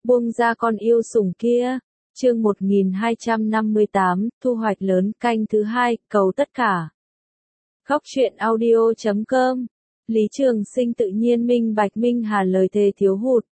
Buông ra con yêu sủng kia. Chương 1258, thu hoạch lớn, canh thứ 2, cầu tất cả. Góc truyện audio.com. Lý Trường Sinh tự nhiên minh bạch Minh Hà lời thề thiếu hụt.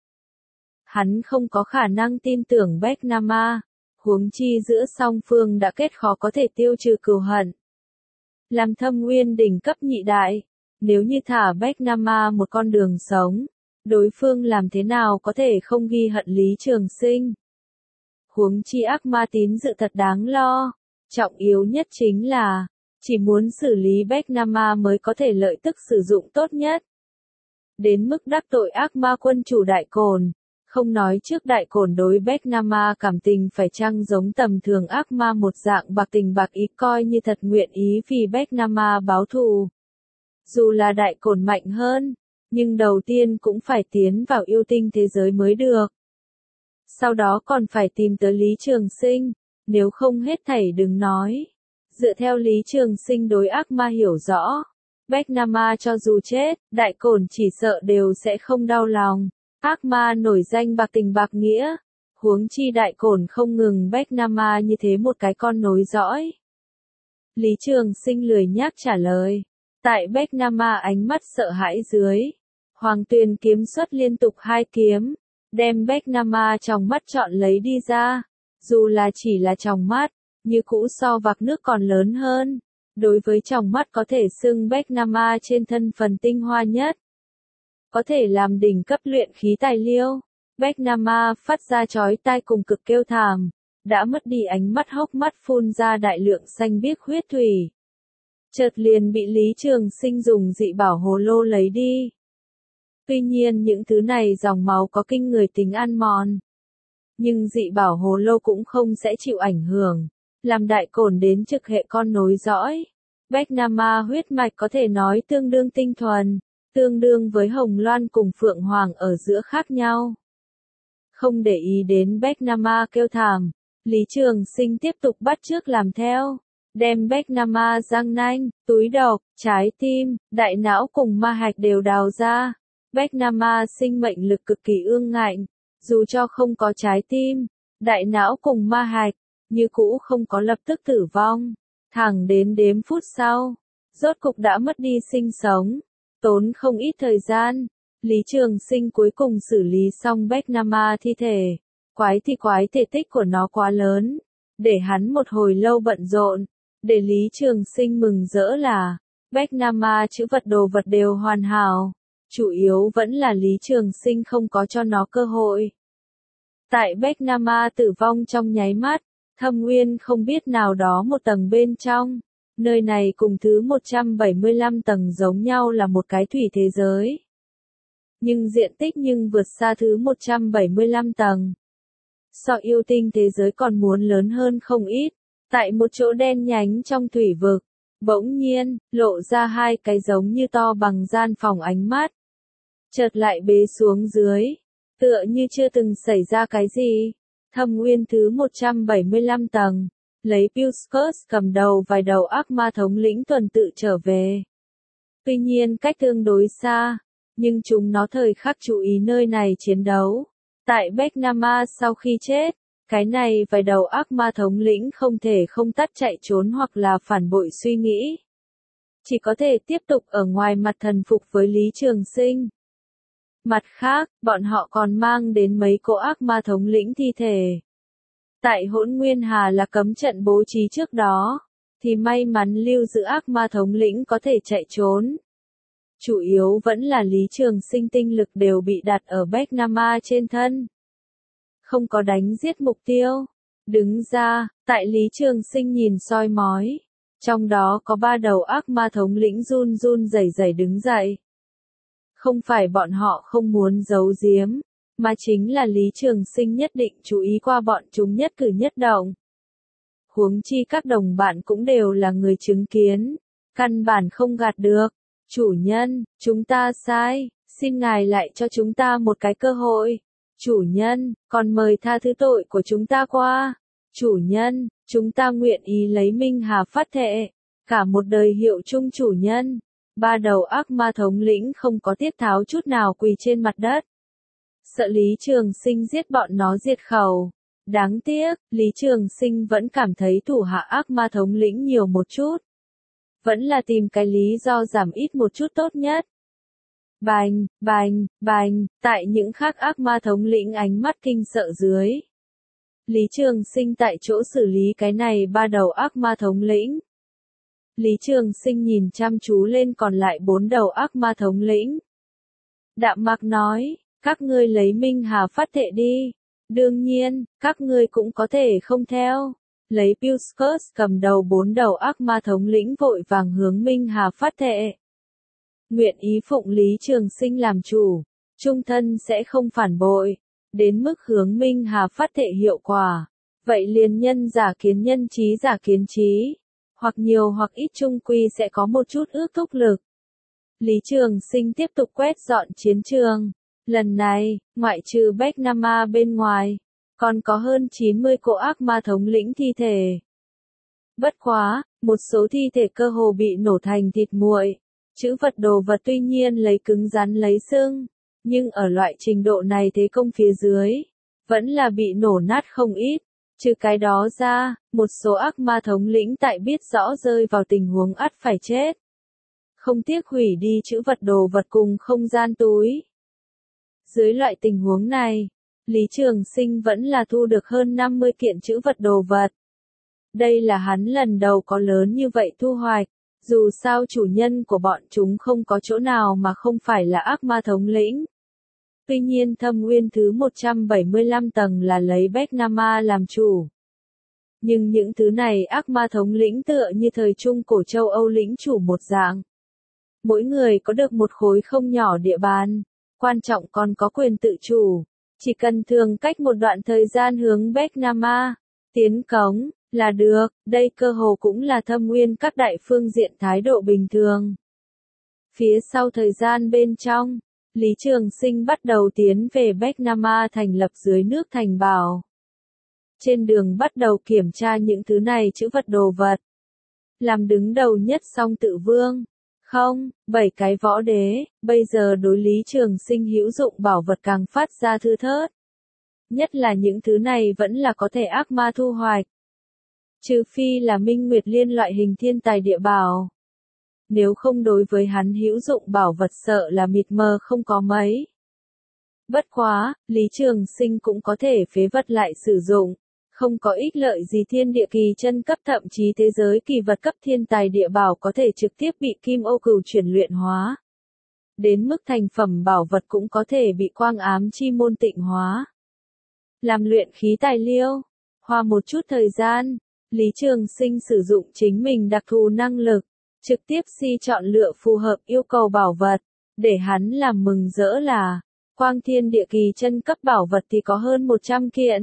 Hắn không có khả năng tin tưởng Bách Nam Ma, huống chi giữa song phương đã kết khó có thể tiêu trừ cừu hận. Làm Thâm Nguyên đỉnh cấp nhị đại, nếu như thả Bách Nam Ma một con đường sống, đối phương làm thế nào có thể không ghi hận Lý Trường Sinh. Huống chi ác ma tín dự thật đáng lo, trọng yếu nhất chính là, chỉ muốn xử lý Bách Nam Ma mới có thể lợi tức sử dụng tốt nhất. Đến mức đắc tội ác ma quân chủ Đại Cổn, không nói trước Đại Cổn đối Bách Nam Ma cảm tình phải chăng giống tầm thường ác ma một dạng bạc tình bạc ý coi như thật nguyện ý vì Bách Nam Ma báo thù. Dù là Đại Cổn mạnh hơn, nhưng đầu tiên cũng phải tiến vào yêu tinh thế giới mới được. Sau đó còn phải tìm tới Lý Trường Sinh, nếu không hết thảy đừng nói. Dựa theo Lý Trường Sinh đối ác ma hiểu rõ, Bách Nam Ma cho dù chết, Đại Cổn chỉ sợ đều sẽ không đau lòng. Ác ma nổi danh bạc tình bạc nghĩa, huống chi Đại Cổn không ngừng Bách Nam Ma như thế một cái con nối dõi. Lý Trường Sinh lười nhác trả lời. Tại Bách Nam Ma ánh mắt sợ hãi dưới, Hoàng Tuyền kiếm xuất liên tục 2 kiếm, đem Bách Nam Ma trong mắt chọn lấy đi ra. Dù là chỉ là trong mắt, như cũ so vạc nước còn lớn hơn. Đối với trong mắt có thể xưng Bách Nam Ma trên thân phần tinh hoa nhất, có thể làm đỉnh cấp luyện khí tài liêu. Bách Nam Ma phát ra chói tai cùng cực kêu thảm, đã mất đi ánh mắt hốc mắt phun ra đại lượng xanh biếc huyết thủy. Chợt liền bị Lý Trường Sinh dùng dị bảo hồ lô lấy đi. Tuy nhiên những thứ này dòng máu có kinh người tính ăn mòn, nhưng dị bảo hồ lô cũng không sẽ chịu ảnh hưởng, làm Đại Cổn đến trực hệ con nối dõi. Bách Nam Ma huyết mạch có thể nói tương đương tinh thuần, tương đương với Hồng Loan cùng Phượng Hoàng ở giữa khác nhau. Không để ý đến Bách Nam Ma kêu thảm, Lý Trường Sinh tiếp tục bắt chước làm theo, đem Bách Nam Ma răng nanh, túi độc, trái tim, đại não cùng ma hạch đều đào ra. Bách Nam Ma sinh mệnh lực cực kỳ ương ngạnh, dù cho không có trái tim, đại não cùng ma hạch, như cũ không có lập tức tử vong. Thẳng đến đếm phút sau, rốt cục đã mất đi sinh sống, tốn không ít thời gian. Lý Trường Sinh cuối cùng xử lý xong Bách Nam Ma thi thể. Quái thể tích của nó quá lớn, để hắn một hồi lâu bận rộn. Để Lý Trường Sinh mừng rỡ là, Bách Nam Ma chữ vật đồ vật đều hoàn hảo. Chủ yếu vẫn là Lý Trường Sinh không có cho nó cơ hội. Tại Bách Nam Ma tử vong trong nháy mắt, Thâm Nguyên không biết nào đó một tầng bên trong. Nơi này cùng thứ 175 tầng giống nhau là một cái thủy thế giới. Nhưng diện tích vượt xa thứ 175 tầng. So yêu tinh thế giới còn muốn lớn hơn không ít. Tại một chỗ đen nhánh trong thủy vực, bỗng nhiên, lộ ra 2 cái giống như to bằng gian phòng ánh mắt. Chợt lại bế xuống dưới, tựa như chưa từng xảy ra cái gì. Thâm Nguyên thứ 175 tầng, lấy Pilskers cầm đầu vài đầu ác ma thống lĩnh tuần tự trở về. Tuy nhiên cách tương đối xa, nhưng chúng nó thời khắc chú ý nơi này chiến đấu. Tại Bách Nam Ma sau khi chết, cái này vài đầu ác ma thống lĩnh không thể không tắt chạy trốn hoặc là phản bội suy nghĩ. Chỉ có thể tiếp tục ở ngoài mặt thần phục với Lý Trường Sinh. Mặt khác, bọn họ còn mang đến mấy cỗ ác ma thống lĩnh thi thể. Tại Hỗn Nguyên Hà là cấm trận bố trí trước đó, thì may mắn lưu giữ ác ma thống lĩnh có thể chạy trốn. Chủ yếu vẫn là Lý Trường Sinh tinh lực đều bị đặt ở Bách Nam Ma trên thân. Không có đánh giết mục tiêu. Đứng ra, tại Lý Trường Sinh nhìn soi mói. Trong đó có 3 đầu ác ma thống lĩnh run run rẩy rẩy đứng dậy. Không phải bọn họ không muốn giấu giếm, mà chính là Lý Trường Sinh nhất định chú ý qua bọn chúng nhất cử nhất động. Huống chi các đồng bạn cũng đều là người chứng kiến, căn bản không gạt được. Chủ nhân, chúng ta sai, xin ngài lại cho chúng ta một cái cơ hội. Chủ nhân, còn mời tha thứ tội của chúng ta qua. Chủ nhân, chúng ta nguyện ý lấy Minh Hà phát thệ, cả một đời hiệu chung chủ nhân. 3 đầu ác ma thống lĩnh không có tiết tháo chút nào quỳ trên mặt đất. sợ Lý Trường Sinh giết bọn nó diệt khẩu. Đáng tiếc, Lý Trường Sinh vẫn cảm thấy thủ hạ ác ma thống lĩnh nhiều một chút. Vẫn là tìm cái lý do giảm ít một chút tốt nhất. Bành, bành, bành, tại những khác ác ma thống lĩnh ánh mắt kinh sợ dưới. Lý Trường Sinh tại chỗ xử lý cái này 3 đầu ác ma thống lĩnh. Lý Trường Sinh nhìn chăm chú lên còn lại 4 đầu ác ma thống lĩnh. Đạm Mạc nói, các ngươi lấy Minh Hà phát thệ đi. Đương nhiên, các ngươi cũng có thể không theo. Lấy Pilskers cầm đầu 4 đầu ác ma thống lĩnh vội vàng hướng Minh Hà phát thệ. Nguyện ý phụng Lý Trường Sinh làm chủ, trung thân sẽ không phản bội, đến mức hướng Minh Hà phát thệ hiệu quả. Vậy liền nhân giả kiến nhân trí giả kiến trí, hoặc nhiều hoặc ít chung quy sẽ có một chút ước thúc lực. Lý Trường Sinh tiếp tục quét dọn chiến trường. Lần này, ngoại trừ Bách Nam Ma bên ngoài, còn có hơn 90 cỗ ác ma thống lĩnh thi thể. Bất quá, một số thi thể cơ hồ bị nổ thành thịt nguội. Chữ vật đồ vật tuy nhiên lấy cứng rắn lấy xương, nhưng ở loại trình độ này thế công phía dưới, vẫn là bị nổ nát không ít. Trừ cái đó ra, một số ác ma thống lĩnh tại biết rõ rơi vào tình huống ắt phải chết. Không tiếc hủy đi chữ vật đồ vật cùng không gian túi. Dưới loại tình huống này, Lý Trường Sinh vẫn là thu được hơn 50 kiện chữ vật đồ vật. Đây là hắn lần đầu có lớn như vậy thu hoạch, dù sao chủ nhân của bọn chúng không có chỗ nào mà không phải là ác ma thống lĩnh. Tuy nhiên Thâm Uyên thứ 175 tầng là lấy Bách Nam Ma làm chủ. Nhưng những thứ này ác ma thống lĩnh tựa như thời trung cổ châu Âu lĩnh chủ một dạng. Mỗi người có được một khối không nhỏ địa bàn, quan trọng còn có quyền tự chủ. Chỉ cần thường cách một đoạn thời gian hướng Bách Nam Ma tiến cống là được, đây cơ hồ cũng là Thâm Uyên các đại phương diện thái độ bình thường. Phía sau thời gian bên trong, Lý Trường Sinh bắt đầu tiến về Bách Nam Ma thành lập dưới nước thành bảo. Trên đường bắt đầu kiểm tra những thứ này chữ vật đồ vật. Làm đứng đầu nhất Song Tự Vương. Không, 7 cái võ đế, bây giờ đối Lý Trường Sinh hữu dụng bảo vật càng phát ra thưa thớt. Nhất là những thứ này vẫn là có thể ác ma thu hoạch. Trừ phi là Minh Nguyệt Liên loại hình thiên tài địa bảo. Nếu không đối với hắn hữu dụng bảo vật sợ là mịt mờ không có mấy. Bất quá, Lý Trường Sinh cũng có thể phế vật lại sử dụng. Không có ích lợi gì thiên địa kỳ chân cấp thậm chí thế giới kỳ vật cấp thiên tài địa bảo có thể trực tiếp bị Kim Ô Cửu chuyển luyện hóa. Đến mức thành phẩm bảo vật cũng có thể bị Quang Ám Chi Môn tịnh hóa. Làm luyện khí tài liêu, hoa một chút thời gian, Lý Trường Sinh sử dụng chính mình đặc thù năng lực, trực tiếp chọn lựa phù hợp yêu cầu bảo vật, để hắn làm mừng rỡ là, Quang Thiên địa kỳ chân cấp bảo vật thì có hơn 100 kiện.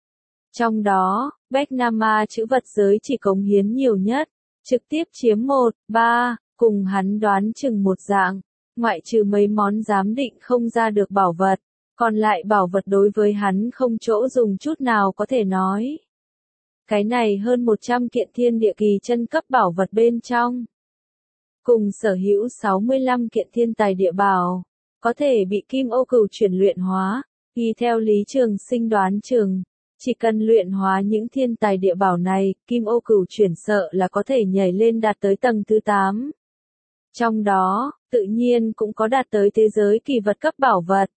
Trong đó, Bách Nam Ma chữ vật giới chỉ cống hiến nhiều nhất, trực tiếp chiếm 1/3, cùng hắn đoán chừng một dạng, ngoại trừ mấy món giám định không ra được bảo vật, còn lại bảo vật đối với hắn không chỗ dùng chút nào có thể nói. Cái này hơn 100 kiện thiên địa kỳ chân cấp bảo vật bên trong. Cùng sở hữu 65 kiện thiên tài địa bảo, có thể bị Kim Ô Cửu chuyển luyện hóa, y theo Lý Trường Sinh đoán chừng. Chỉ cần luyện hóa những thiên tài địa bảo này, Kim Ô Cửu chuyển sợ là có thể nhảy lên đạt tới tầng thứ 8. Trong đó, tự nhiên cũng có đạt tới thế giới kỳ vật cấp bảo vật.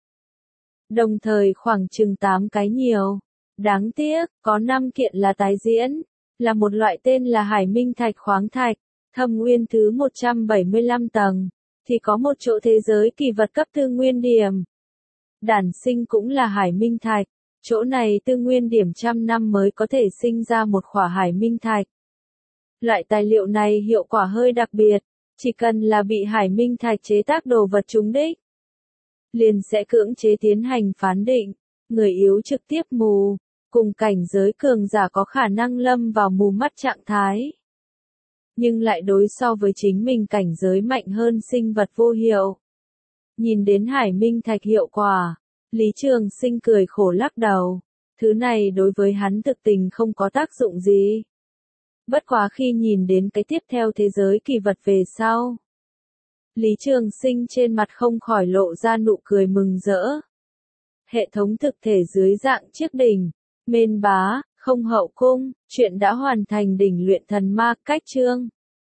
Đồng thời khoảng chừng 8 cái nhiều. Đáng tiếc, có 5 kiện là tái diễn, là một loại tên là Hải Minh Thạch khoáng thạch, Thâm Uyên thứ 175 tầng, thì có một chỗ thế giới kỳ vật cấp tư nguyên điểm. Đản sinh cũng là Hải Minh Thạch. Chỗ này tư nguyên điểm 100 năm mới có thể sinh ra một khỏa Hải Minh Thạch. Loại tài liệu này hiệu quả hơi đặc biệt, chỉ cần là bị Hải Minh Thạch chế tác đồ vật trúng đích, liền sẽ cưỡng chế tiến hành phán định, người yếu trực tiếp mù, cùng cảnh giới cường giả có khả năng lâm vào mù mắt trạng thái. Nhưng lại đối so với chính mình cảnh giới mạnh hơn sinh vật vô hiệu. Nhìn đến Hải Minh Thạch hiệu quả, Lý Trường Sinh cười khổ lắc đầu, thứ này đối với hắn thực tình không có tác dụng gì. Bất quá khi nhìn đến cái tiếp theo thế giới kỳ vật về sau, Lý Trường Sinh trên mặt không khỏi lộ ra nụ cười mừng rỡ. hệ thống thực thể dưới dạng chiếc đỉnh, mên bá, không hậu cung, chuyện đã hoàn thành đỉnh luyện thần ma, cách chương.